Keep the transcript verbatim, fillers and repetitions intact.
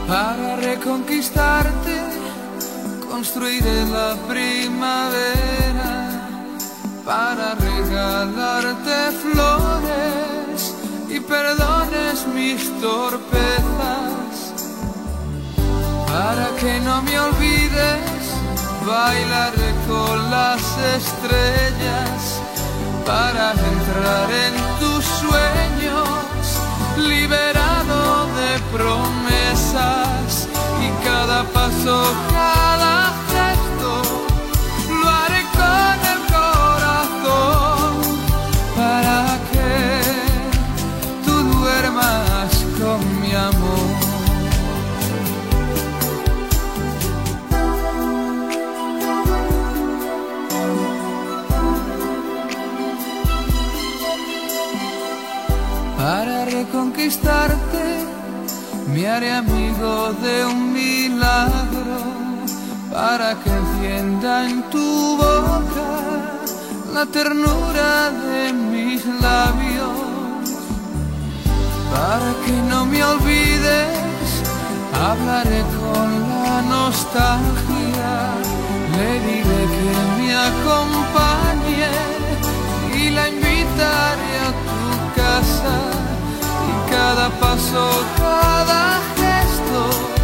Para reconquistarte construiré la primavera, para regalarte flores y perdones mis torpezas. Para que no me olvides, bailaré con las estrellas, para entrar en tus sueños, liberado de promesas. Y cada paso, cada gesto, lo haré con el corazón, para que tú duermas con mi amor. Para reconquistarte me haré amigo de un milagro, para que encienda en tu boca la ternura de mis labios. Para que no me olvides, hablaré con la nostalgia, le diré que me acompañe y la invitaré a tu casa. Y cada paso, cada gesto,